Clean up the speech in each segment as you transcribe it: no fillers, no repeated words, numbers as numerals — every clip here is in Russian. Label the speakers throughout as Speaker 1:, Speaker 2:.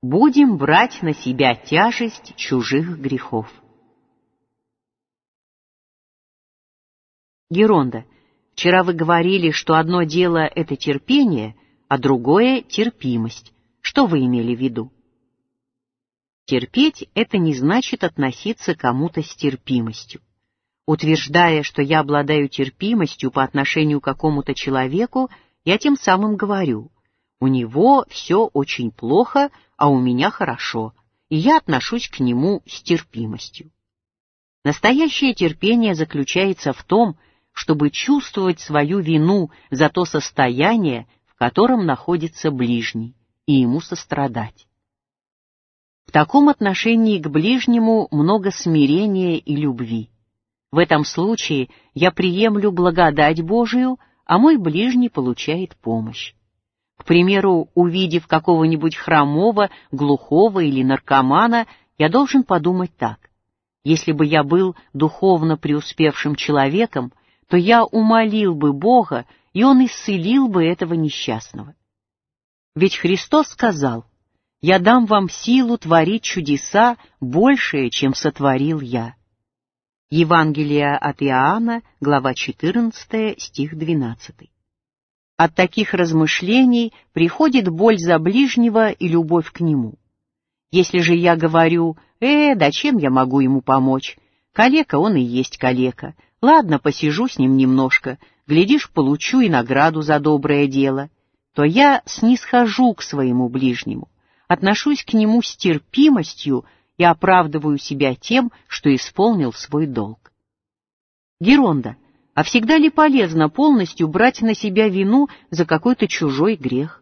Speaker 1: Будем брать на себя тяжесть чужих грехов. Геронда, вчера вы говорили, что одно дело — это терпение, а другое — терпимость. Что вы имели в виду? Терпеть — это не значит относиться к кому-то с терпимостью. Утверждая, что я обладаю терпимостью по отношению к какому-то человеку, я тем самым говорю: у него все очень плохо, а у меня хорошо, и я отношусь к нему с терпимостью. Настоящее терпение заключается в том, чтобы чувствовать свою вину за то состояние, в котором находится ближний, и ему сострадать. В таком отношении к ближнему много смирения и любви. В этом случае я приемлю благодать Божию, а мой ближний получает помощь. К примеру, увидев какого-нибудь хромого, глухого или наркомана, я должен подумать так: если бы я был духовно преуспевшим человеком, то я умолил бы Бога, и Он исцелил бы этого несчастного. Ведь Христос сказал: «Я дам вам силу творить чудеса, большее, чем сотворил я». Евангелие от Иоанна, глава 14, стих 12. От таких размышлений приходит боль за ближнего и любовь к нему. Если же я говорю: да чем я могу ему помочь? Калека он и есть калека. Ладно, посижу с ним немножко, глядишь, получу и награду за доброе дело, то я снисхожу к своему ближнему, отношусь к нему с терпимостью и оправдываю себя тем, что исполнил свой долг. Геронда, а всегда ли полезно полностью брать на себя вину за какой-то чужой грех?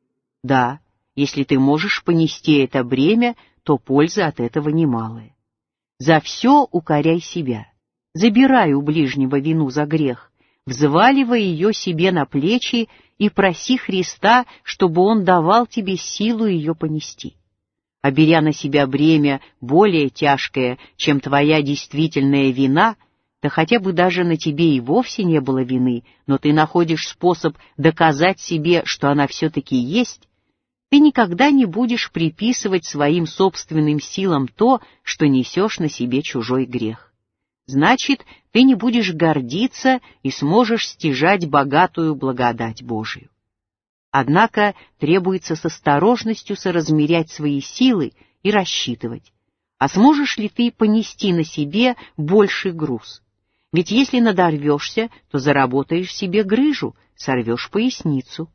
Speaker 1: Да, если ты можешь понести это бремя, то польза от этого немалая. За все укоряй себя, забирай у ближнего вину за грех, взваливай ее себе на плечи и проси Христа, чтобы Он давал тебе силу ее понести. А беря на себя бремя более тяжкое, чем твоя действительная вина, да хотя бы даже на тебе и вовсе не было вины, но ты находишь способ доказать себе, что она все-таки есть, ты никогда не будешь приписывать своим собственным силам то, что несешь на себе чужой грех. Значит, ты не будешь гордиться и сможешь стяжать богатую благодать Божию. Однако требуется с осторожностью соразмерять свои силы и рассчитывать, а сможешь ли ты понести на себе больший груз. Ведь если надорвешься, то заработаешь себе грыжу, сорвешь поясницу.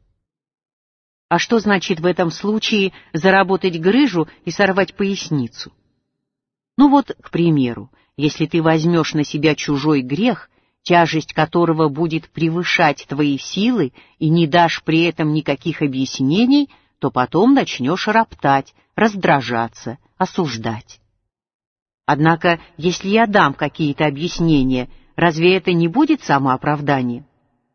Speaker 1: А что значит в этом случае заработать грыжу и сорвать поясницу? Ну вот, к примеру, если ты возьмешь на себя чужой грех, тяжесть которого будет превышать твои силы, и не дашь при этом никаких объяснений, то потом начнешь роптать, раздражаться, осуждать. Однако, если я дам какие-то объяснения, разве это не будет самооправданием?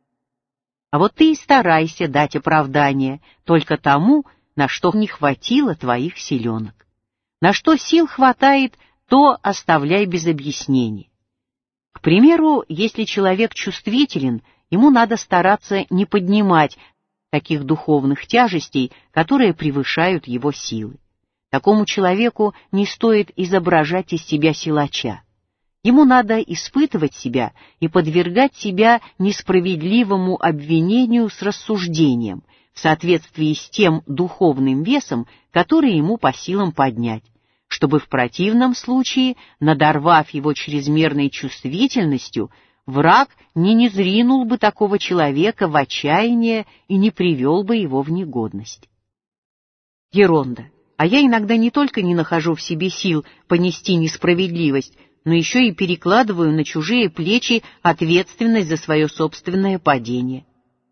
Speaker 1: А вот ты и старайся дать оправдание только тому, на что не хватило твоих силенок. На что сил хватает, то оставляй без объяснений. К примеру, если человек чувствителен, ему надо стараться не поднимать таких духовных тяжестей, которые превышают его силы. Такому человеку не стоит изображать из себя силача. Ему надо испытывать себя и подвергать себя несправедливому обвинению с рассуждением, в соответствии с тем духовным весом, который ему по силам поднять, чтобы в противном случае, надорвав его чрезмерной чувствительностью, враг не низринул бы такого человека в отчаяние и не привел бы его в негодность. Геронда, а я иногда не только не нахожу в себе сил понести несправедливость, но еще и перекладываю на чужие плечи ответственность за свое собственное падение.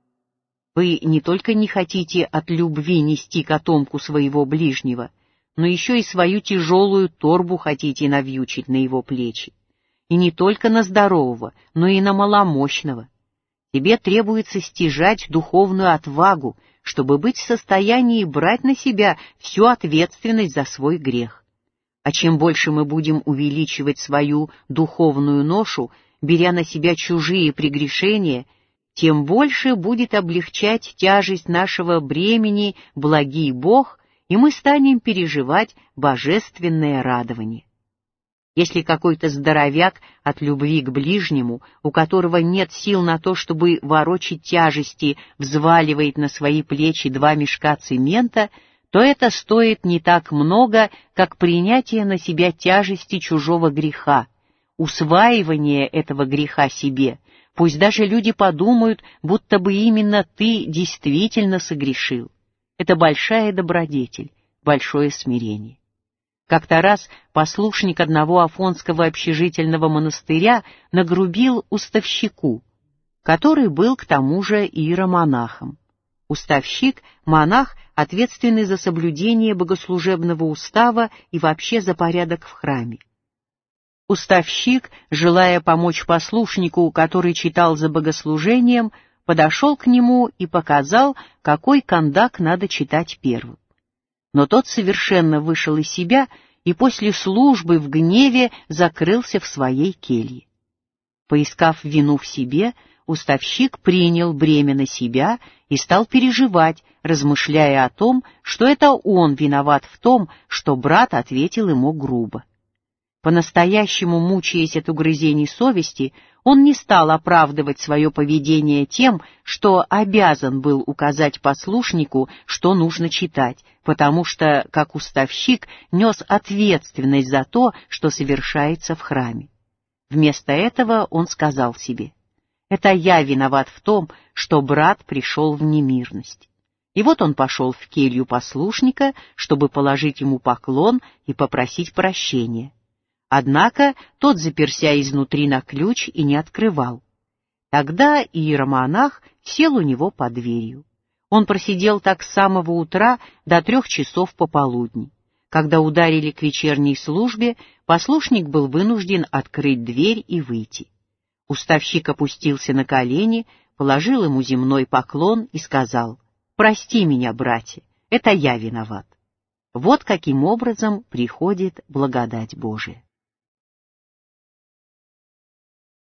Speaker 1: Вы не только не хотите от любви нести котомку своего ближнего, но еще и свою тяжелую торбу хотите навьючить на его плечи. И не только на здорового, но и на маломощного. Тебе требуется стяжать духовную отвагу, чтобы быть в состоянии брать на себя всю ответственность за свой грех. А чем больше мы будем увеличивать свою духовную ношу, беря на себя чужие прегрешения, тем больше будет облегчать тяжесть нашего бремени благий Бог, и мы станем переживать божественное радование. Если какой-то здоровяк от любви к ближнему, у которого нет сил на то, чтобы ворочить тяжести, взваливает на свои плечи 2 мешка цемента, то это стоит не так много, как принятие на себя тяжести чужого греха, усваивание этого греха себе. Пусть даже люди подумают, будто бы именно ты действительно согрешил. Это большая добродетель, большое смирение. Как-то раз послушник одного афонского общежительного монастыря нагрубил уставщику, который был к тому же иеромонахом. Уставщик — монах, ответственный за соблюдение богослужебного устава и вообще за порядок в храме. Уставщик, желая помочь послушнику, который читал за богослужением, подошел к нему и показал, какой кандак надо читать первым. Но тот совершенно вышел из себя и после службы в гневе закрылся в своей келье. Поискав вину в себе, уставщик принял бремя на себя и стал переживать, размышляя о том, что это он виноват в том, что брат ответил ему грубо. По-настоящему мучаясь от угрызений совести, он не стал оправдывать свое поведение тем, что обязан был указать послушнику, что нужно читать, потому что, как уставщик, нес ответственность за то, что совершается в храме. Вместо этого он сказал себе: «Это я виноват в том, что брат пришел в немирность». И вот он пошел в келью послушника, чтобы положить ему поклон и попросить прощения. Однако тот заперся изнутри на ключ и не открывал. Тогда иеромонах сел у него под дверью. Он просидел так с самого утра до 3 часов пополудни. Когда ударили к вечерней службе, послушник был вынужден открыть дверь и выйти. Уставщик опустился на колени, положил ему земной поклон и сказал: «Прости меня, братья, это я виноват». Вот каким образом приходит благодать Божия.